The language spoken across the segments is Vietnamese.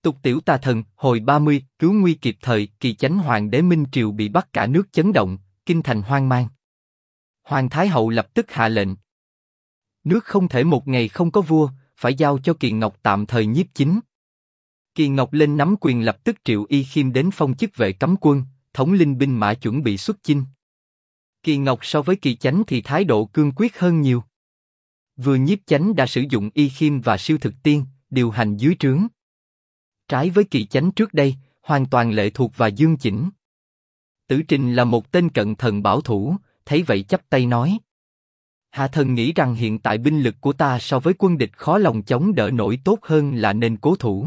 Tục tiểu tà thần, hồi 30, cứu nguy kịp thời, Kỳ Chánh hoàng đế Minh Triều bị bắt cả nước chấn động, kinh thành hoang mang. Hoàng Thái Hậu lập tức hạ lệnh. Nước không thể một ngày không có vua, phải giao cho Kỳ Ngọc tạm thời nhiếp chính. Kỳ Ngọc lên nắm quyền lập tức triệu Y Khiêm đến phong chức vệ cấm quân, thống linh binh mã chuẩn bị xuất chinh. Kỳ Ngọc so với Kỳ Chánh thì thái độ cương quyết hơn nhiều. Vừa nhiếp chánh đã sử dụng Y Khiêm và Siêu Thực Tiên, điều hành dưới trướng. Trái với Kỳ Chánh trước đây, hoàn toàn lệ thuộc vào Dương Chỉnh. Tử Trình là một tên cận thần bảo thủ, thấy vậy chắp tay nói: Hạ thần nghĩ rằng hiện tại binh lực của ta so với quân địch khó lòng chống đỡ nổi, tốt hơn là nên cố thủ.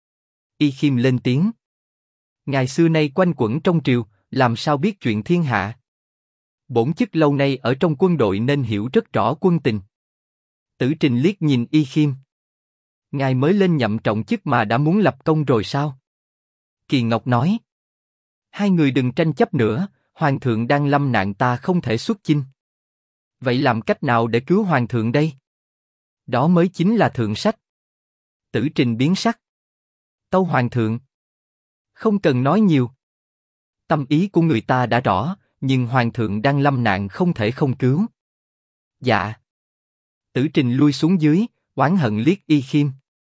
Y Khiêm lên tiếng: Ngài xưa nay quanh quẩn trong triều, làm sao biết chuyện thiên hạ? Bổn chức lâu nay ở trong quân đội nên hiểu rất rõ quân tình. Tử Trình liếc nhìn Y Khiêm. Ngài mới lên nhậm trọng chức mà đã muốn lập công rồi sao? Kỳ Ngọc nói: Hai người đừng tranh chấp nữa, hoàng thượng đang lâm nạn, ta không thể xuất chinh. Vậy làm cách nào để cứu hoàng thượng đây? Đó mới chính là thượng sách. Tử Trình biến sắc. Tâu hoàng thượng. Không cần nói nhiều. Tâm ý của người ta đã rõ, nhưng hoàng thượng đang lâm nạn không thể không cứu. Dạ. Tử Trình lui xuống dưới, oán hận liếc Y Khiêm.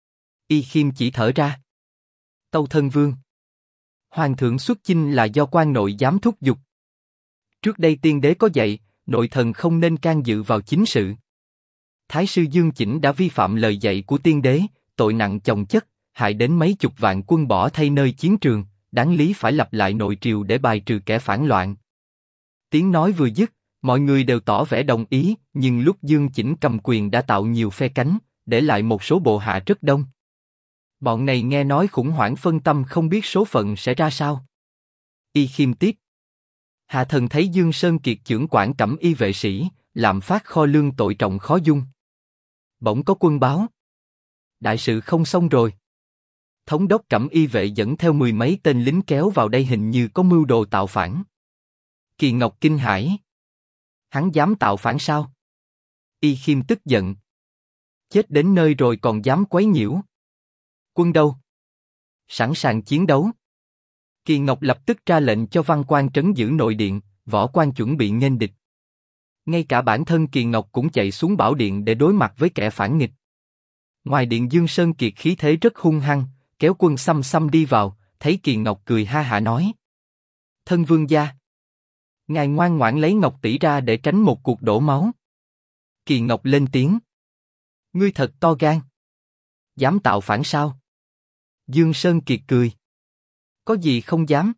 Y Khiêm chỉ thở ra. Tâu thân vương. Hoàng thượng xuất chinh là do quan nội dám thúc giục. Trước đây tiên đế có dạy, nội thần không nên can dự vào chính sự. Thái sư Dương Chỉnh đã vi phạm lời dạy của tiên đế, tội nặng chồng chất, hại đến mấy chục vạn quân bỏ thay nơi chiến trường, đáng lý phải lập lại nội triều để bài trừ kẻ phản loạn. Tiếng nói vừa dứt, mọi người đều tỏ vẻ đồng ý, nhưng lúc Dương Chỉnh cầm quyền đã tạo nhiều phe cánh, để lại một số bộ hạ rất đông. Bọn này nghe nói khủng hoảng phân tâm, không biết số phận sẽ ra sao. Y Khiêm tiếp: Hạ thần thấy Dương Sơn Kiệt chưởng quản cẩm y vệ sĩ, làm phát kho lương, tội trọng khó dung. Bỗng có quân báo. Đại sự không xong rồi. Thống đốc cẩm y vệ dẫn theo 10 mấy tên lính kéo vào đây, hình như có mưu đồ tạo phản. Kỳ Ngọc kinh hãi. Hắn dám tạo phản sao? Y Khiêm tức giận. Chết đến nơi rồi còn dám quấy nhiễu. Quân đâu? Sẵn sàng chiến đấu. Kỳ Ngọc lập tức ra lệnh cho văn quan trấn giữ nội điện, võ quan chuẩn bị nghênh địch. Ngay cả bản thân Kỳ Ngọc cũng chạy xuống bảo điện để đối mặt với kẻ phản nghịch. Ngoài điện, Dương Sơn Kiệt khí thế rất hung hăng, kéo quân xăm xăm đi vào, thấy Kỳ Ngọc cười ha hả nói: Thân vương gia, ngài ngoan ngoãn lấy ngọc tỷ ra để tránh một cuộc đổ máu. Kỳ Ngọc lên tiếng: Ngươi thật to gan. Dám tạo phản sao? Dương Sơn Kiệt cười: Có gì không dám.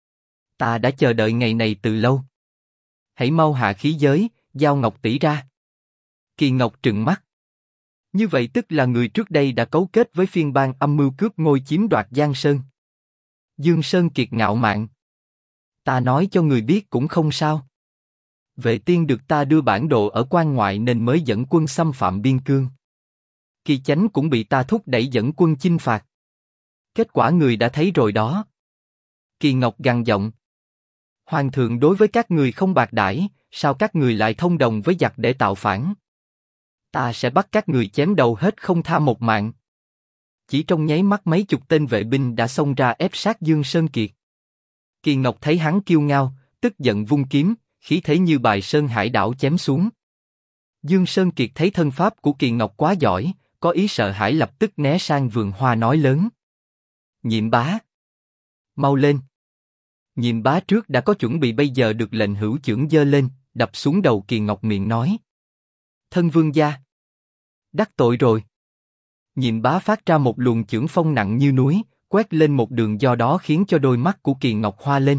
Ta đã chờ đợi ngày này từ lâu. Hãy mau hạ khí giới, giao ngọc tỷ ra. Kỳ Ngọc trừng mắt. Như vậy tức là người trước đây đã cấu kết với phiên bang âm mưu cướp ngôi, chiếm đoạt Giang Sơn. Dương Sơn Kiệt ngạo mạn: Ta nói cho người biết cũng không sao. Vệ tiên được ta đưa bản đồ ở quan ngoại nên mới dẫn quân xâm phạm biên cương. Kỳ Chánh cũng bị ta thúc đẩy dẫn quân chinh phạt. Kết quả người đã thấy rồi đó. Kỳ Ngọc gằn giọng: Hoàng thượng đối với các người không bạc đãi, sao các người lại thông đồng với giặc để tạo phản? Ta sẽ bắt các người chém đầu hết, không tha một mạng. Chỉ trong nháy mắt mấy chục tên vệ binh đã xông ra ép sát Dương Sơn Kiệt. Kỳ Ngọc thấy hắn kiêu ngao, tức giận vung kiếm, khí thế như bài sơn hải đảo chém xuống. Dương Sơn Kiệt thấy thân pháp của Kỳ Ngọc quá giỏi, có ý sợ hãi, lập tức né sang vườn hoa nói lớn: Nhiệm bá, mau lên. Nhiệm bá trước đã có chuẩn bị, bây giờ được lệnh hữu chưởng giơ lên, đập xuống đầu Kỳ Ngọc, miệng nói: Thân vương gia, đắc tội rồi. Nhiệm bá phát ra một luồng chưởng phong nặng như núi, quét lên một đường, do đó khiến cho đôi mắt của Kỳ Ngọc hoa lên.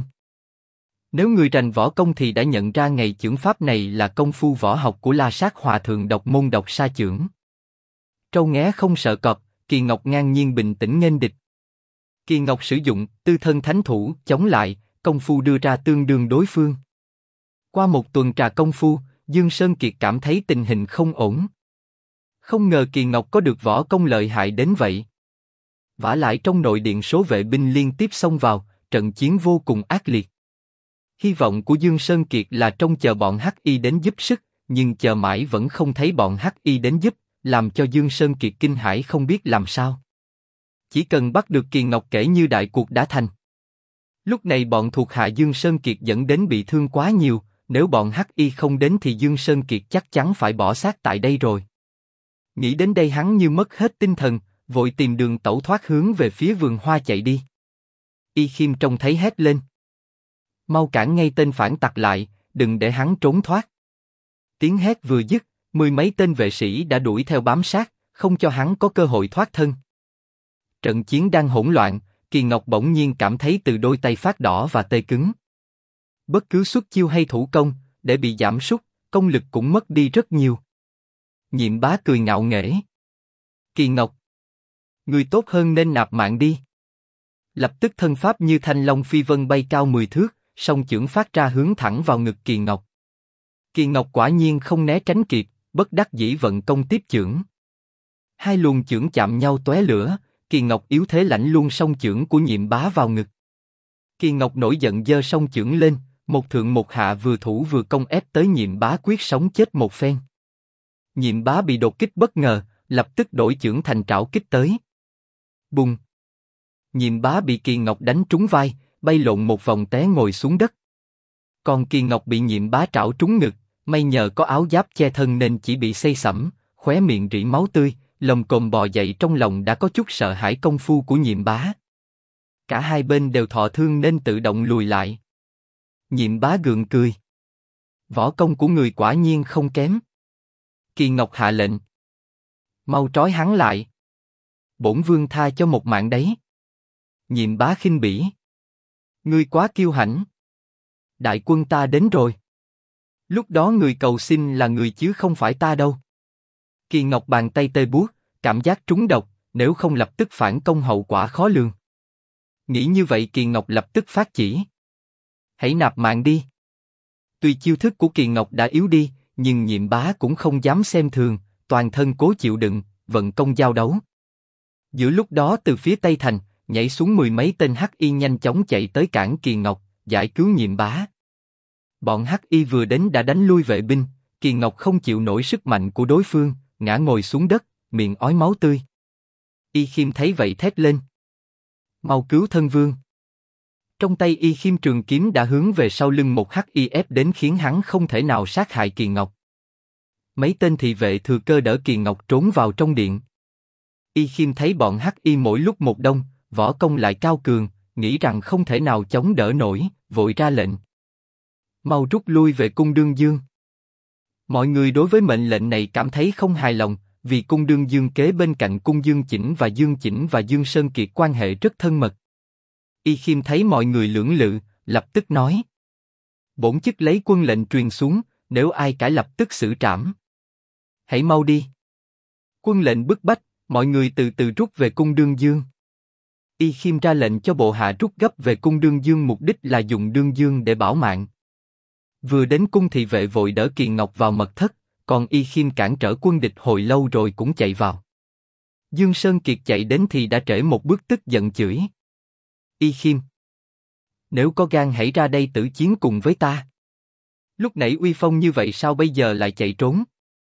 Nếu người rành võ công thì đã nhận ra ngày chưởng pháp này là công phu võ học của La Sát Hòa Thượng độc môn Độc Sa Chưởng. Trâu nghé không sợ cọp, Kỳ Ngọc ngang nhiên bình tĩnh nghênh địch. Kỳ Ngọc sử dụng tư thân thánh thủ chống lại, công phu đưa ra tương đương đối phương. Qua một tuần trà công phu, Dương Sơn Kiệt cảm thấy tình hình không ổn. Không ngờ Kỳ Ngọc có được võ công lợi hại đến vậy. Vả lại trong nội điện số vệ binh liên tiếp xông vào, trận chiến vô cùng ác liệt. Hy vọng của Dương Sơn Kiệt là trông chờ bọn Hắc Y đến giúp sức, nhưng chờ mãi vẫn không thấy bọn Hắc Y đến giúp, làm cho Dương Sơn Kiệt kinh hãi không biết làm sao. Chỉ cần bắt được Kỳ Ngọc kể như đại cuộc đã thành. Lúc này bọn thuộc hạ Dương Sơn Kiệt dẫn đến bị thương quá nhiều, nếu bọn Hắc Y không đến thì Dương Sơn Kiệt chắc chắn phải bỏ xác tại đây rồi. Nghĩ đến đây hắn như mất hết tinh thần, vội tìm đường tẩu thoát hướng về phía vườn hoa chạy đi. Y Khiêm trông thấy hét lên: mau cản ngay tên phản tặc lại, đừng để hắn trốn thoát. Tiếng hét vừa dứt, mười mấy tên vệ sĩ đã đuổi theo bám sát, không cho hắn có cơ hội thoát thân. Trận chiến đang hỗn loạn, Kỳ Ngọc bỗng nhiên cảm thấy từ đôi tay phát đỏ và tê cứng. Bất cứ xuất chiêu hay thủ công, để bị giảm sút, công lực cũng mất đi rất nhiều. Nhiệm Bá cười ngạo nghễ: Kỳ Ngọc, người tốt hơn nên nạp mạng đi. Lập tức thân pháp như thanh long phi vân bay cao 10 thước, song chưởng phát ra hướng thẳng vào ngực Kỳ Ngọc. Kỳ Ngọc quả nhiên không né tránh kịp, bất đắc dĩ vận công tiếp chưởng. Hai luồng chưởng chạm nhau tóe lửa, Kỳ Ngọc yếu thế lãnh luôn song chưởng của Nhiệm Bá vào ngực. Kỳ Ngọc nổi giận giơ song chưởng lên, một thượng một hạ vừa thủ vừa công ép tới Nhiệm Bá quyết sống chết một phen. Nhiệm Bá bị đột kích bất ngờ, lập tức đổi chưởng thành trảo kích tới. Bùng! Nhiệm Bá bị Kỳ Ngọc đánh trúng vai, bay lộn một vòng té ngồi xuống đất. Còn Kỳ Ngọc bị Nhiệm Bá trảo trúng ngực, may nhờ có áo giáp che thân nên chỉ bị xây sẩm, khóe miệng rỉ máu tươi, lồm cồm bò dậy, trong lòng đã có chút sợ hãi công phu của Nhiệm Bá. Cả hai bên đều thọ thương nên tự động lùi lại. Nhiệm Bá gượng cười: võ công của người quả nhiên không kém. Kỳ Ngọc hạ lệnh: mau trói hắn lại. Bổn vương tha cho một mạng đấy. Nhiệm Bá khinh bỉ: ngươi quá kiêu hãnh. Đại quân ta đến rồi. Lúc đó người cầu xin là người chứ không phải ta đâu. Kỳ Ngọc bàn tay tê buốt, cảm giác trúng độc, nếu không lập tức phản công hậu quả khó lường. Nghĩ như vậy Kỳ Ngọc lập tức phát chỉ: hãy nạp mạng đi. Tuy chiêu thức của Kỳ Ngọc đã yếu đi, nhưng Nhiệm Bá cũng không dám xem thường, toàn thân cố chịu đựng, vận công giao đấu. Giữa lúc đó từ phía Tây Thành, nhảy xuống mười mấy tên Hắc Y nhanh chóng chạy tới cản Kỳ Ngọc, giải cứu Nhiệm Bá. Bọn Hắc Y vừa đến đã đánh lui vệ binh, Kỳ Ngọc không chịu nổi sức mạnh của đối phương, ngã ngồi xuống đất, miệng ói máu tươi. Y Khiêm thấy vậy thét lên: mau cứu thân vương. Trong tay Y Khiêm trường kiếm đã hướng về sau lưng một Hắc Y ép đến khiến hắn không thể nào sát hại Kỳ Ngọc. Mấy tên thị vệ thừa cơ đỡ Kỳ Ngọc trốn vào trong điện. Y Khiêm thấy bọn Hắc Y mỗi lúc một đông, võ công lại cao cường, nghĩ rằng không thể nào chống đỡ nổi, vội ra lệnh: mau rút lui về cung Đương Dương. Mọi người đối với mệnh lệnh này cảm thấy không hài lòng, vì cung Đương Dương kế bên cạnh cung Dương Chỉnh và Dương Sơn Kiệt quan hệ rất thân mật. Y Khiêm thấy mọi người lưỡng lự, lập tức nói: bổn chức lấy quân lệnh truyền xuống, nếu ai cãi lập tức xử trảm. Hãy mau đi. Quân lệnh bức bách, mọi người từ từ rút về cung Đương Dương. Y Khiêm ra lệnh cho bộ hạ rút gấp về cung Đương Dương, mục đích là dùng Đương Dương để bảo mạng. Vừa đến cung thị vệ vội đỡ Kỳ Ngọc vào mật thất, còn Y Khiêm cản trở quân địch hồi lâu rồi cũng chạy vào. Dương Sơn Kiệt chạy đến thì đã trễ một bước, tức giận chửi: Y Khiêm, nếu có gan hãy ra đây tử chiến cùng với ta. Lúc nãy uy phong như vậy sao bây giờ lại chạy trốn?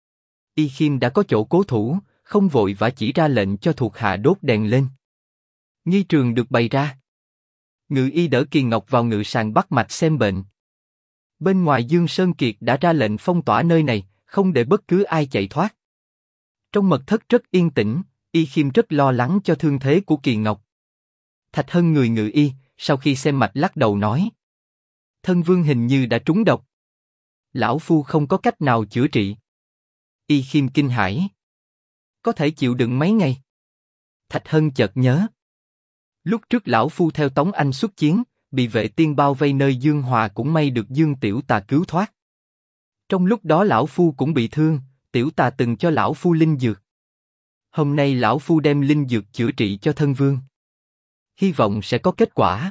Y Khiêm đã có chỗ cố thủ, không vội vã chỉ ra lệnh cho thuộc hạ đốt đèn lên. Nghi trường được bày ra. Ngự y đỡ Kỳ Ngọc vào ngự sàng bắt mạch xem bệnh. Bên ngoài Dương Sơn Kiệt đã ra lệnh phong tỏa nơi này, không để bất cứ ai chạy thoát. Trong mật thất rất yên tĩnh, Y Khiêm rất lo lắng cho thương thế của Kỳ Ngọc. Thạch Hân người ngự y, sau khi xem mạch lắc đầu nói: thân vương hình như đã trúng độc. Lão phu không có cách nào chữa trị. Y Khiêm kinh hãi: có thể chịu đựng mấy ngày? Thạch Hân chợt nhớ. Lúc trước lão phu theo Tống Anh xuất chiến, bị vệ tiên bao vây nơi Dương Hòa, cũng may được Dương Tiểu Tà cứu thoát. Trong lúc đó lão phu cũng bị thương, Tiểu Tà từng cho lão phu linh dược. Hôm nay lão phu đem linh dược chữa trị cho thân vương. Hy vọng sẽ có kết quả.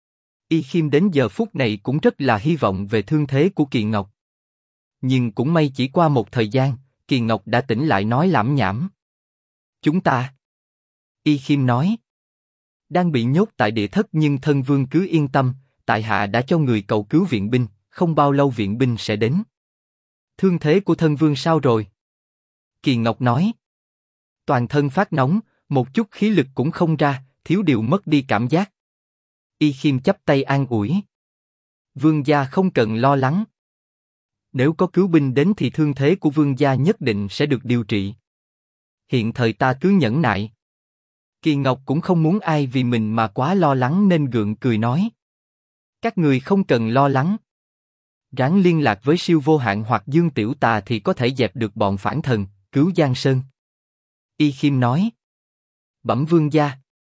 Y Khiêm đến giờ phút này cũng rất là hy vọng về thương thế của Kỳ Ngọc. Nhưng cũng may chỉ qua một thời gian, Kỳ Ngọc đã tỉnh lại nói lảm nhảm. Chúng ta, Y Khiêm nói, đang bị nhốt tại địa thất, nhưng thân vương cứ yên tâm, tại hạ đã cho người cầu cứu viện binh, không bao lâu viện binh sẽ đến. Thương thế của thân vương sao rồi? Kỳ Ngọc nói, toàn thân phát nóng, Một chút khí lực cũng không ra, thiếu điều mất đi cảm giác. Y Khiêm chắp tay an ủi. Vương gia không cần lo lắng. Nếu có cứu binh đến thì thương thế của vương gia nhất định sẽ được điều trị. Hiện thời ta cứ nhẫn nại. Kỳ Ngọc cũng không muốn ai vì mình mà quá lo lắng nên gượng cười nói. Các người không cần lo lắng. Ráng liên lạc với Siêu Vô Hạn hoặc Dương Tiểu Tà thì có thể dẹp được bọn phản thần, cứu Giang Sơn. Y Khiêm nói. Bẩm vương gia.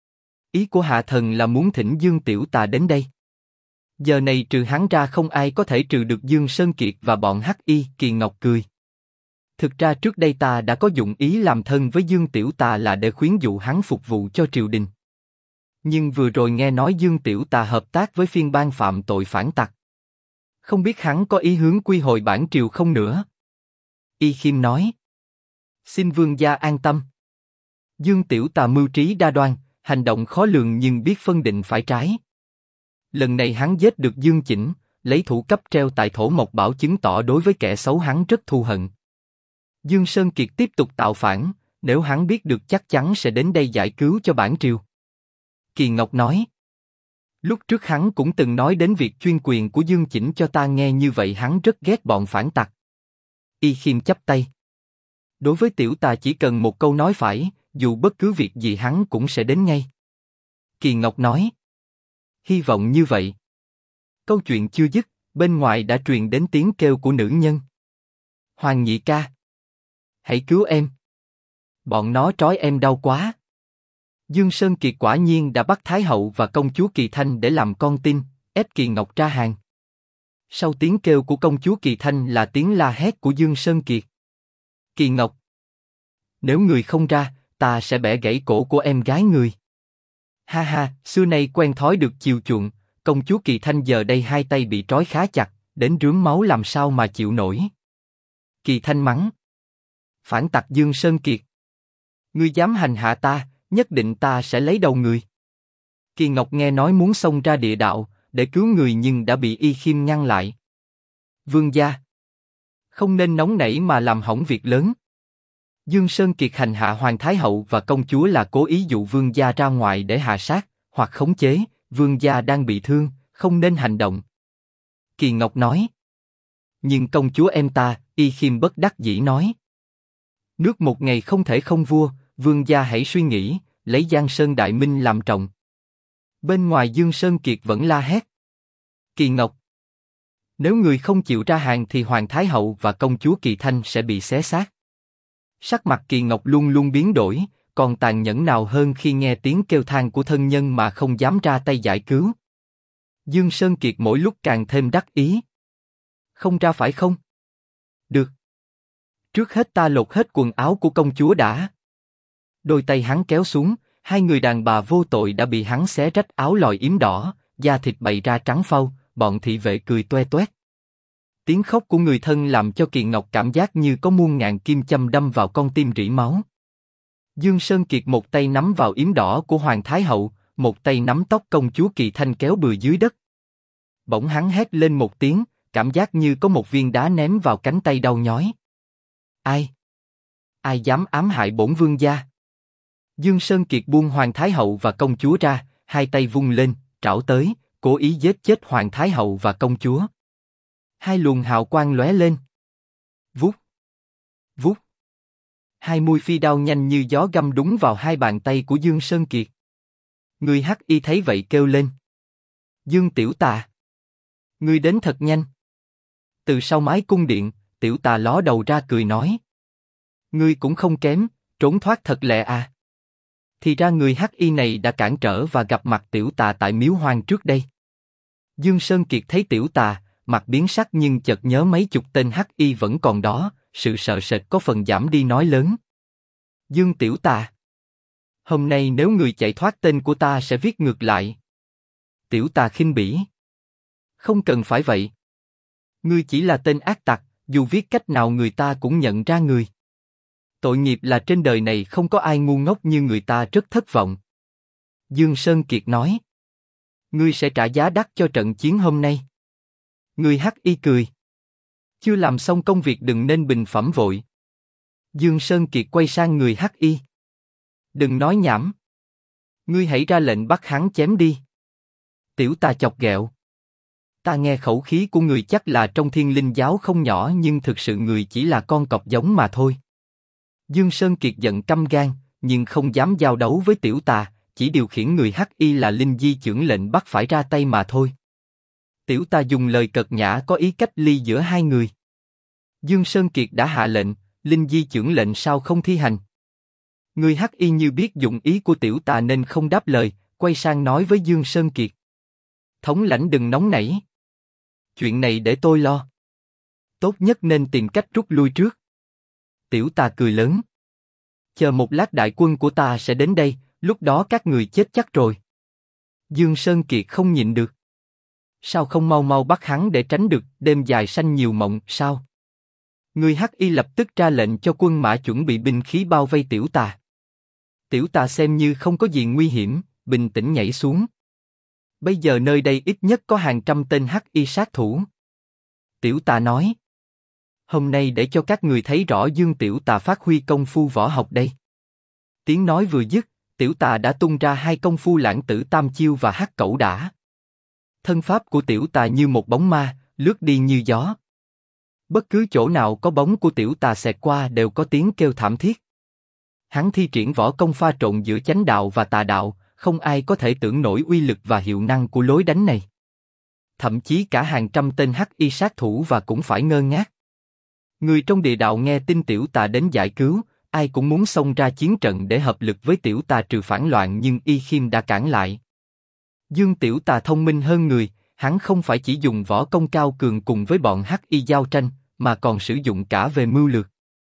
Ý của hạ thần là muốn thỉnh Dương Tiểu Tà đến đây. Giờ này trừ hắn ra không ai có thể trừ được Dương Sơn Kiệt và bọn Hắc Y. Kỳ Ngọc cười. Thực ra trước đây ta đã có dụng ý làm thân với Dương Tiểu Tà là để khuyến dụ hắn phục vụ cho triều đình. Nhưng vừa rồi nghe nói Dương Tiểu Tà hợp tác với phiên bang phạm tội phản tặc. Không biết hắn có ý hướng quy hồi bản triều không nữa. Y Khiêm nói. Xin vương gia an tâm. Dương Tiểu Tà mưu trí đa đoan, hành động khó lường nhưng biết phân định phải trái. Lần này hắn giết được Dương Chỉnh, lấy thủ cấp treo tại Thổ Mộc Bảo chứng tỏ đối với kẻ xấu hắn rất thù hận. Dương Sơn Kiệt tiếp tục tạo phản, nếu hắn biết được chắc chắn sẽ đến đây giải cứu cho bản triều. Kỳ Ngọc nói. Lúc trước hắn cũng từng nói đến việc chuyên quyền của Dương Chỉnh cho ta nghe, như vậy hắn rất ghét bọn phản tặc. Y Khiêm chắp tay. Đối với Tiểu Tà chỉ cần một câu nói phải, dù bất cứ việc gì hắn cũng sẽ đến ngay. Kỳ Ngọc nói. Hy vọng như vậy. Câu chuyện chưa dứt, bên ngoài đã truyền đến tiếng kêu của nữ nhân. Hoàng nhị ca. Hãy cứu em. Bọn nó trói em đau quá. Dương Sơn Kiệt quả nhiên đã bắt Thái hậu và công chúa Kỳ Thanh để làm con tin, ép Kỳ Ngọc ra hàng. Sau tiếng kêu của công chúa Kỳ Thanh là tiếng la hét của Dương Sơn Kiệt. Kỳ Ngọc. Nếu người không ra, ta sẽ bẻ gãy cổ của em gái người. Ha ha, xưa nay quen thói được chiều chuộng, công chúa Kỳ Thanh giờ đây hai tay bị trói khá chặt, đến rướm máu làm sao mà chịu nổi. Kỳ Thanh mắng. Phản tặc Dương Sơn Kiệt. Ngươi dám hành hạ ta, nhất định ta sẽ lấy đầu người. Kỳ Ngọc nghe nói muốn xông ra địa đạo, để cứu người nhưng đã bị Y Khiêm ngăn lại. Vương gia. Không nên nóng nảy mà làm hỏng việc lớn. Dương Sơn Kiệt hành hạ Hoàng Thái hậu và công chúa là cố ý dụ vương gia ra ngoài để hạ sát, hoặc khống chế, vương gia đang bị thương, không nên hành động. Kỳ Ngọc nói. Nhưng công chúa em ta, Y Khiêm bất đắc dĩ nói. Nước một ngày không thể không vua, vương gia hãy suy nghĩ, lấy Giang Sơn Đại Minh làm trọng. Bên ngoài Dương Sơn Kiệt vẫn la hét. Kỳ Ngọc. Nếu người không chịu ra hàng thì Hoàng Thái hậu và công chúa Kỳ Thanh sẽ bị xé xác. Sắc mặt Kỳ Ngọc luôn luôn biến đổi, còn tàn nhẫn nào hơn khi nghe tiếng kêu than của thân nhân mà không dám ra tay giải cứu. Dương Sơn Kiệt mỗi lúc càng thêm đắc ý. Không ra phải không? Được. Trước hết ta lột hết quần áo của công chúa đã. Đôi tay hắn kéo xuống, hai người đàn bà vô tội đã bị hắn xé rách áo lòi yếm đỏ, da thịt bày ra trắng phau, bọn thị vệ cười toe toét. Tiếng khóc của người thân làm cho Kỳ Ngọc cảm giác như có muôn ngàn kim châm đâm vào con tim rỉ máu. Dương Sơn Kiệt một tay nắm vào yếm đỏ của Hoàng Thái hậu, một tay nắm tóc công chúa Kỳ Thanh kéo bừa dưới đất. Bỗng hắn hét lên một tiếng, cảm giác như có một viên đá ném vào cánh tay đau nhói. Ai? Ai dám ám hại bổn vương gia? Dương Sơn Kiệt buông Hoàng Thái hậu và công chúa ra, hai tay vung lên, trảo tới, cố ý giết chết Hoàng Thái hậu và công chúa. Hai luồng hào quang lóe lên. Vút, vút. Hai mũi phi đao nhanh như gió găm đúng vào hai bàn tay của Dương Sơn Kiệt. Người Hắc Y thấy vậy kêu lên. Dương Tiểu Tà. Ngươi đến thật nhanh. Từ sau mái cung điện, Tiểu Tà ló đầu ra cười nói. Ngươi cũng không kém, trốn thoát thật lẹ à. Thì ra người Hắc Y này đã cản trở và gặp mặt Tiểu Tà tại Miếu Hoang trước đây. Dương Sơn Kiệt thấy Tiểu Tà, mặt biến sắc nhưng chợt nhớ mấy chục tên Hắc Y vẫn còn đó, sự sợ sệt có phần giảm đi nói lớn. Dương Tiểu Tà. Hôm nay nếu người chạy thoát tên của ta sẽ viết ngược lại. Tiểu Tà khinh bỉ. Không cần phải vậy. Ngươi chỉ là tên ác tặc, dù viết cách nào người ta cũng nhận ra người. Tội nghiệp là trên đời này không có ai ngu ngốc như người ta, rất thất vọng. Dương Sơn Kiệt nói. Ngươi sẽ trả giá đắt cho trận chiến hôm nay. Người Hắc Y cười. Chưa làm xong công việc đừng nên bình phẩm vội. Dương Sơn Kiệt quay sang người Hắc Y. Đừng nói nhảm. Ngươi hãy ra lệnh bắt hắn chém đi. Tiểu tà chọc ghẹo. Ta nghe khẩu khí của người chắc là trong Thiên Linh giáo không nhỏ, nhưng thực sự người chỉ là con cọp giống mà thôi. Dương Sơn Kiệt giận căm gan, nhưng không dám giao đấu với tiểu tà, chỉ điều khiển người Hắc Y là Linh Di chưởng lệnh bắt phải ra tay mà thôi. Tiểu tà dùng lời cợt nhã có ý cách ly giữa hai người. Dương Sơn Kiệt đã hạ lệnh, Linh Di chưởng lệnh sao không thi hành? Người Hắc Y như biết dụng ý của tiểu tà nên không đáp lời, quay sang nói với Dương Sơn Kiệt. Thống lãnh đừng nóng nảy. Chuyện này để tôi lo. Tốt nhất nên tìm cách rút lui trước. Tiểu tà cười lớn. Chờ một lát đại quân của ta sẽ đến đây, lúc đó các người chết chắc rồi. Dương Sơn Kiệt không nhịn được. Sao không mau mau bắt hắn để tránh được đêm dài sanh nhiều mộng, sao? Người Hắc Y lập tức ra lệnh cho quân mã chuẩn bị binh khí bao vây tiểu tà. Tiểu tà xem như không có gì nguy hiểm, bình tĩnh nhảy xuống. Bây giờ nơi đây ít nhất có hàng trăm tên Hắc Y sát thủ. Tiểu tà nói. Hôm nay để cho các người thấy rõ Dương tiểu tà phát huy công phu võ học đây. Tiếng nói vừa dứt, tiểu tà đã tung ra hai công phu lãng tử tam chiêu và hắc cẩu đả. Thân pháp của tiểu tà như một bóng ma, lướt đi như gió. Bất cứ chỗ nào có bóng của tiểu tà xẹt qua đều có tiếng kêu thảm thiết. Hắn thi triển võ công pha trộn giữa chánh đạo và tà đạo, không ai có thể tưởng nổi uy lực và hiệu năng của lối đánh này. Thậm chí cả hàng trăm tên Hắc Y sát thủ và cũng phải ngơ ngác. Người trong địa đạo nghe tin tiểu tà đến giải cứu, ai cũng muốn xông ra chiến trận để hợp lực với tiểu tà trừ phản loạn, nhưng Y Khiêm đã cản lại. Dương tiểu tà thông minh hơn người, hắn không phải chỉ dùng võ công cao cường cùng với bọn Hắc Y giao tranh, mà còn sử dụng cả về mưu lược.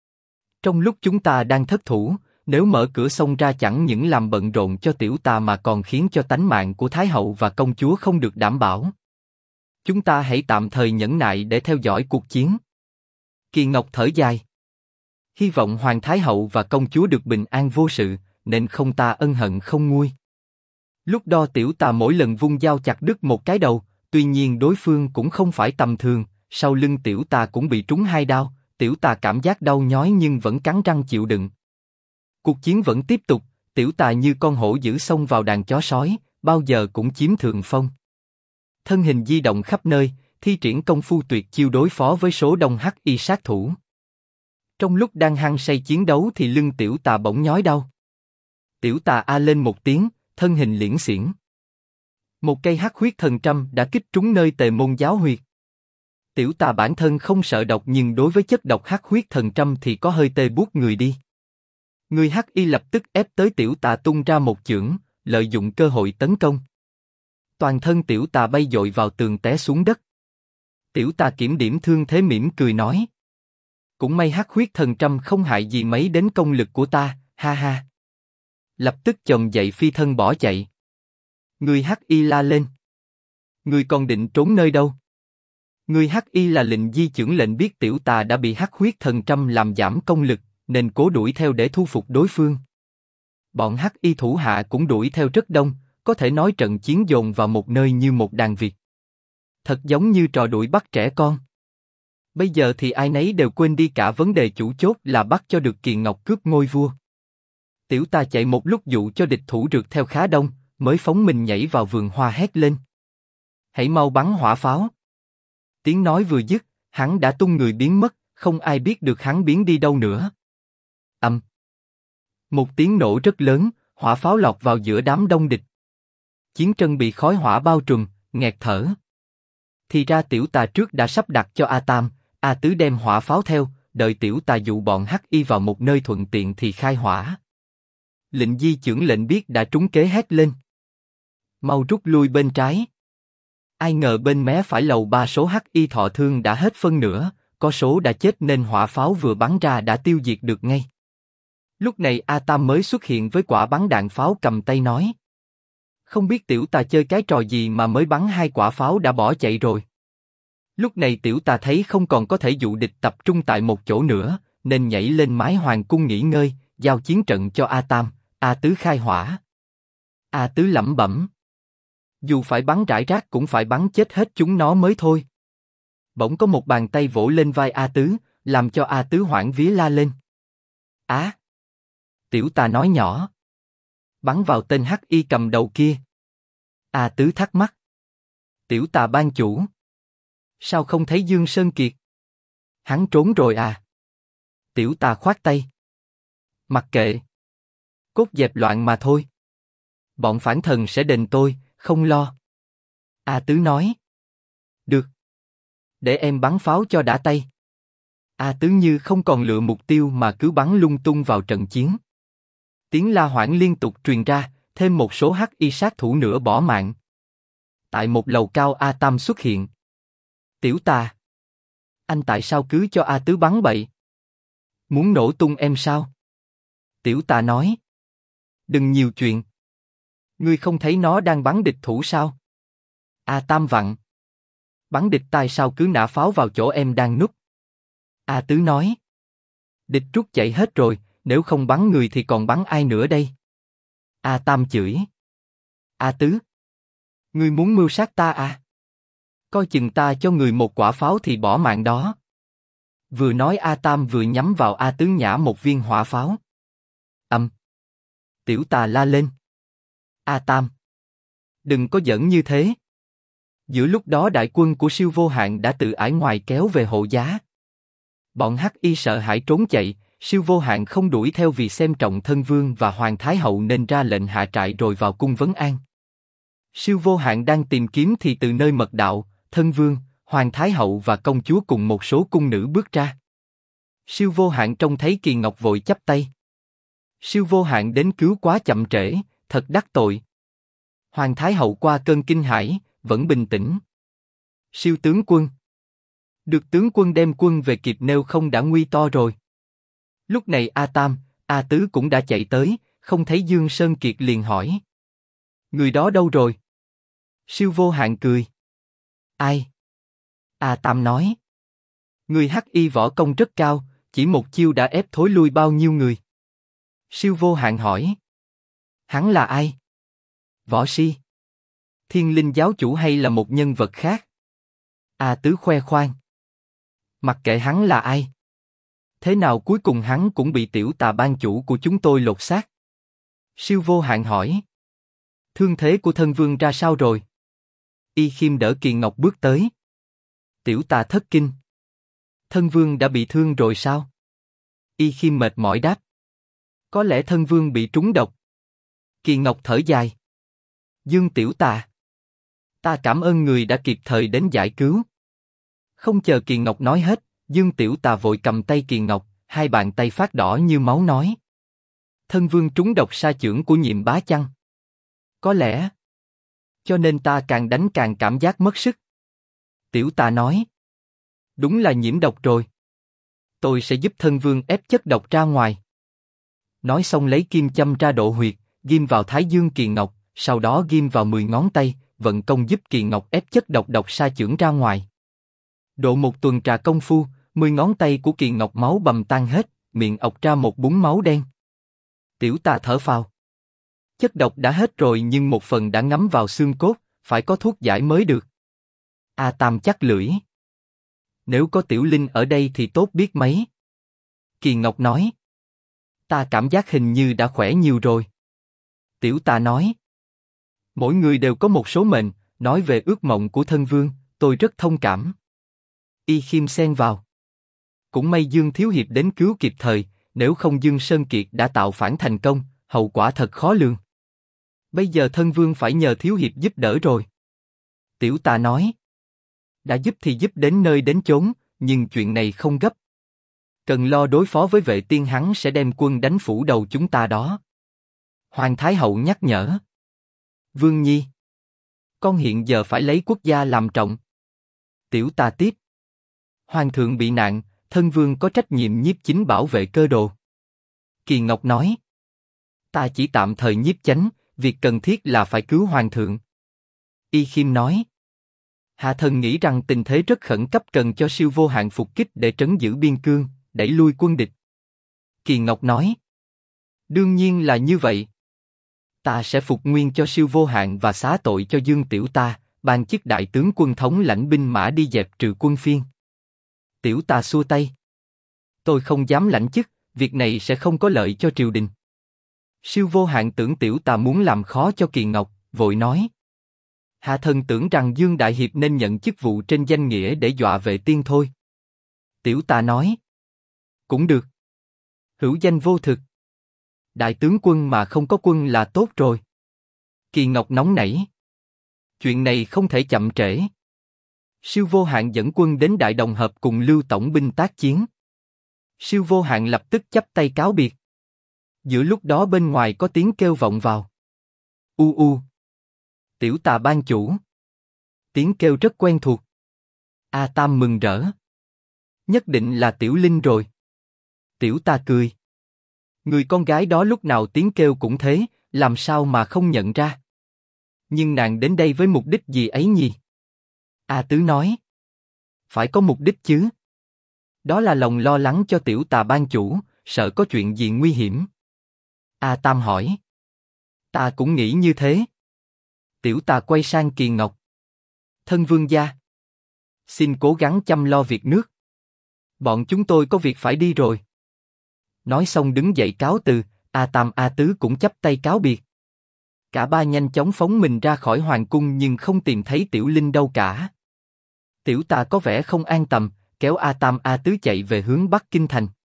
Trong lúc chúng ta đang thất thủ, nếu mở cửa xông ra chẳng những làm bận rộn cho tiểu tà mà còn khiến cho tánh mạng của Thái hậu và công chúa không được đảm bảo. Chúng ta hãy tạm thời nhẫn nại để theo dõi cuộc chiến. Kỳ Ngọc thở dài. Hy vọng Hoàng Thái hậu và công chúa được bình an vô sự, nên không ta ân hận không nguôi. Lúc đó tiểu tà mỗi lần vung dao chặt đứt một cái đầu, tuy nhiên đối phương cũng không phải tầm thường, sau lưng tiểu tà cũng bị trúng hai đao, tiểu tà cảm giác đau nhói nhưng vẫn cắn răng chịu đựng. Cuộc chiến vẫn tiếp tục, tiểu tà như con hổ dữ xông vào đàn chó sói, bao giờ cũng chiếm thượng phong. Thân hình di động khắp nơi, thi triển công phu tuyệt chiêu đối phó với số đông Hắc Y sát thủ. Trong lúc đang hăng say chiến đấu thì lưng tiểu tà bỗng nhói đau. Tiểu tà a lên một tiếng, thân hình liễn xiển. Một cây hắc huyết thần trâm đã kích trúng nơi tề môn giáo huyệt. Tiểu tà bản thân không sợ độc nhưng đối với chất độc hắc huyết thần trâm thì có hơi tê buốt người đi. Người Hắc Y lập tức ép tới tiểu tà tung ra một chưởng, lợi dụng cơ hội tấn công. Toàn thân tiểu tà bay dội vào tường té xuống đất. Tiểu tà kiểm điểm thương thế mỉm cười nói. Cũng may hắc huyết thần trâm không hại gì mấy đến công lực của ta, ha ha. Lập tức chồm dậy phi thân bỏ chạy. Người Hắc Y la lên. Người còn định trốn nơi đâu? Người Hắc Y là lệnh di chưởng lệnh biết tiểu tà đã bị hắc huyết thần trâm làm giảm công lực, nên cố đuổi theo để thu phục đối phương. Bọn Hắc Y thủ hạ cũng đuổi theo rất đông, có thể nói trận chiến dồn vào một nơi như một đàn vịt. Thật giống như trò đuổi bắt trẻ con. Bây giờ thì ai nấy đều quên đi cả vấn đề chủ chốt là bắt cho được Kỳ Ngọc cướp ngôi vua. Tiểu tà chạy một lúc dụ cho địch thủ rượt theo khá đông, mới phóng mình nhảy vào vườn hoa hét lên. Hãy mau bắn hỏa pháo. Tiếng nói vừa dứt, hắn đã tung người biến mất, không ai biết được hắn biến đi đâu nữa. Ầm. Một tiếng nổ rất lớn, hỏa pháo lọt vào giữa đám đông địch. Chiến trận bị khói hỏa bao trùm, nghẹt thở. Thì ra tiểu tà trước đã sắp đặt cho A Tam, A Tứ đem hỏa pháo theo, đợi tiểu tà dụ bọn Hắc Y vào một nơi thuận tiện thì khai hỏa. Lệnh di chưởng lệnh biết đã trúng kế hét lên. Mau rút lui bên trái. Ai ngờ bên mé phải lầu ba số Hắc Y thọ thương đã hết phân nửa, có số đã chết nên hỏa pháo vừa bắn ra đã tiêu diệt được ngay. Lúc này A Tam mới xuất hiện với quả bắn đạn pháo cầm tay nói. Không biết tiểu tà chơi cái trò gì mà mới bắn hai quả pháo đã bỏ chạy rồi. Lúc này tiểu tà thấy không còn có thể dụ địch tập trung tại một chỗ nữa, nên nhảy lên mái hoàng cung nghỉ ngơi, giao chiến trận cho A Tam, A Tứ khai hỏa. A Tứ lẩm bẩm. Dù phải bắn rải rác cũng phải bắn chết hết chúng nó mới thôi. Bỗng có một bàn tay vỗ lên vai A Tứ, làm cho A Tứ hoảng vía la lên. Á! Tiểu tà nói nhỏ. Bắn vào tên hắc y cầm đầu kia. A Tứ thắc mắc. Tiểu Tà ban chủ. Sao không thấy Dương Sơn Kiệt? Hắn trốn rồi à? Tiểu Tà khoát tay. Mặc kệ. Cốt dẹp loạn mà thôi. Bọn phản thần sẽ đền tôi, không lo. A Tứ nói. Được. Để em bắn pháo cho đã tay. A Tứ như không còn lựa mục tiêu mà cứ bắn lung tung vào trận chiến. Tiếng la hoảng liên tục truyền ra, thêm một số hắc y sát thủ nữa bỏ mạng. Tại một lầu cao A Tam xuất hiện. Tiểu Tà. Anh tại sao cứ cho A Tứ bắn bậy? Muốn nổ tung em sao? Tiểu Tà nói. Đừng nhiều chuyện. Ngươi không thấy nó đang bắn địch thủ sao? A Tam vặn. Bắn địch tai sao cứ nã pháo vào chỗ em đang núp? A Tứ nói. Địch rút chạy hết rồi, nếu không bắn người thì còn bắn ai nữa đây? A Tam chửi. A Tứ. Ngươi muốn mưu sát ta à? Coi chừng ta cho người một quả pháo thì bỏ mạng đó. Vừa nói A Tam vừa nhắm vào A Tứ nhả một viên hỏa pháo. Tiểu Tà la lên. A Tam. Đừng có giỡn như thế. Giữa lúc đó đại quân của Siêu Vô Hạn đã tự ải ngoài kéo về hộ giá. Bọn hắc y sợ hãi trốn chạy, Siêu Vô Hạn không đuổi theo vì xem trọng Thân Vương và Hoàng Thái Hậu nên ra lệnh hạ trại rồi vào cung vấn an. Siêu Vô Hạn đang tìm kiếm thì từ nơi mật đạo, Thân Vương, Hoàng Thái Hậu và công chúa cùng một số cung nữ bước ra. Siêu Vô Hạn trông thấy Kỳ Ngọc vội chắp tay. Siêu Vô Hạn đến cứu quá chậm trễ, thật đắc tội. Hoàng Thái Hậu qua cơn kinh hãi, vẫn bình tĩnh. Siêu tướng quân. Được tướng quân đem quân về kịp nếu không đã nguy to rồi. Lúc này A Tam, A Tứ cũng đã chạy tới, không thấy Dương Sơn Kiệt liền hỏi. Người đó đâu rồi? Siêu Vô Hạn cười. Ai? A Tam nói. Người hắc y võ công rất cao, chỉ một chiêu đã ép thối lui bao nhiêu người. Siêu Vô Hạn hỏi. Hắn là ai? Võ si? Thiên Linh giáo chủ hay là một nhân vật khác? A Tứ khoe khoang. Mặc kệ hắn là ai. Thế nào cuối cùng hắn cũng bị Tiểu Tà ban chủ của chúng tôi lột xác. Siêu Vô Hạn hỏi. Thương thế của Thân Vương ra sao rồi? Y Khiêm đỡ Kỳ Ngọc bước tới. Tiểu Tà thất kinh. Thân Vương đã bị thương rồi sao? Y Khiêm mệt mỏi đáp. Có lẽ Thân Vương bị trúng độc. Kỳ Ngọc thở dài. Dương Tiểu Tà. Ta cảm ơn người đã kịp thời đến giải cứu. Không chờ Kỳ Ngọc nói hết, Dương Tiểu Tà vội cầm tay Kỳ Ngọc, hai bàn tay phát đỏ như máu nói. Thân Vương trúng độc sa chưởng của Nhiệm Bá chăng? Có lẽ. Cho nên ta càng đánh càng cảm giác mất sức. Tiểu Tà nói. Đúng là nhiễm độc rồi. Tôi sẽ giúp Thân Vương ép chất độc ra ngoài. Nói xong lấy kim châm ra độ huyệt, ghim vào thái dương Kỳ Ngọc, sau đó ghim vào 10 ngón tay, vận công giúp Kỳ Ngọc ép chất độc sa chưởng ra ngoài. Độ một tuần trà công phu, 10 ngón tay của Kỳ Ngọc máu bầm tan hết, miệng ọc ra một búng máu đen. Tiểu Tà thở phào. Chất độc đã hết rồi nhưng một phần đã ngấm vào xương cốt, phải có thuốc giải mới được. A Tam chắc lưỡi. Nếu có Tiểu Linh ở đây thì tốt biết mấy. Kỳ Ngọc nói. Ta cảm giác hình như đã khỏe nhiều rồi. Tiểu Tà nói. Mỗi người đều có một số mệnh, nói về ước mộng của Thân Vương, tôi rất thông cảm. Y Khiêm xen vào. Cũng may Dương Thiếu Hiệp đến cứu kịp thời, nếu không Dương Sơn Kiệt đã tạo phản thành công, hậu quả thật khó lường. Bây giờ Thân Vương phải nhờ Thiếu Hiệp giúp đỡ rồi. Tiểu Tà nói. Đã giúp thì giúp đến nơi đến chốn, nhưng chuyện này không gấp. Cần lo đối phó với Vệ Tiên hắn sẽ đem quân đánh phủ đầu chúng ta đó. Hoàng Thái Hậu nhắc nhở. Vương Nhi. Con hiện giờ phải lấy quốc gia làm trọng. Tiểu Tà tiếp. Hoàng thượng bị nạn, Thân Vương có trách nhiệm nhiếp chính bảo vệ cơ đồ. Kỳ Ngọc nói. Ta chỉ tạm thời nhiếp chánh, việc cần thiết là phải cứu Hoàng thượng. Y Khiêm nói. Hạ thần nghĩ rằng tình thế rất khẩn cấp cần cho Siêu Vô Hạn phục kích để trấn giữ biên cương, đẩy lui quân địch. Kỳ Ngọc nói. Đương nhiên là như vậy. Ta sẽ phục nguyên cho Siêu Vô Hạn và xá tội cho Dương Tiểu Tà, ban chức đại tướng quân thống lãnh binh mã đi dẹp trừ quân phiên. Tiểu Tà xua tay. Tôi không dám lãnh chức, việc này sẽ không có lợi cho triều đình. Siêu Vô Hạn tưởng Tiểu Tà muốn làm khó cho Kỳ Ngọc, vội nói. Hạ thần tưởng rằng Dương Đại Hiệp nên nhận chức vụ trên danh nghĩa để dọa vệ tiên thôi. Tiểu Tà nói. Cũng được. Hữu danh vô thực. Đại tướng quân mà không có quân là tốt rồi. Kỳ Ngọc nóng nảy. Chuyện này không thể chậm trễ. Siêu Vô Hạn dẫn quân đến Đại Đồng Hợp cùng Lưu tổng binh tác chiến. Siêu Vô Hạn lập tức chắp tay cáo biệt. Giữa lúc đó bên ngoài có tiếng kêu vọng vào. U u. Tiểu Tà ban chủ. Tiếng kêu rất quen thuộc. A Tam mừng rỡ. Nhất định là Tiểu Linh rồi. Tiểu Tà cười. Người con gái đó lúc nào tiếng kêu cũng thế, làm sao mà không nhận ra. Nhưng nàng đến đây với mục đích gì ấy nhỉ? A Tứ nói. Phải có mục đích chứ. Đó là lòng lo lắng cho Tiểu Tà ban chủ, sợ có chuyện gì nguy hiểm. A Tam hỏi. Ta cũng nghĩ như thế. Tiểu Tà quay sang Kỳ Ngọc. Thân vương gia. Xin cố gắng chăm lo việc nước. Bọn chúng tôi có việc phải đi rồi. Nói xong đứng dậy cáo từ, A Tam A Tứ cũng chắp tay cáo biệt. Cả ba nhanh chóng phóng mình ra khỏi hoàng cung nhưng không tìm thấy Tiểu Linh đâu cả. Tiểu Tà có vẻ không an tâm, kéo A Tam A Tứ chạy về hướng Bắc Kinh thành.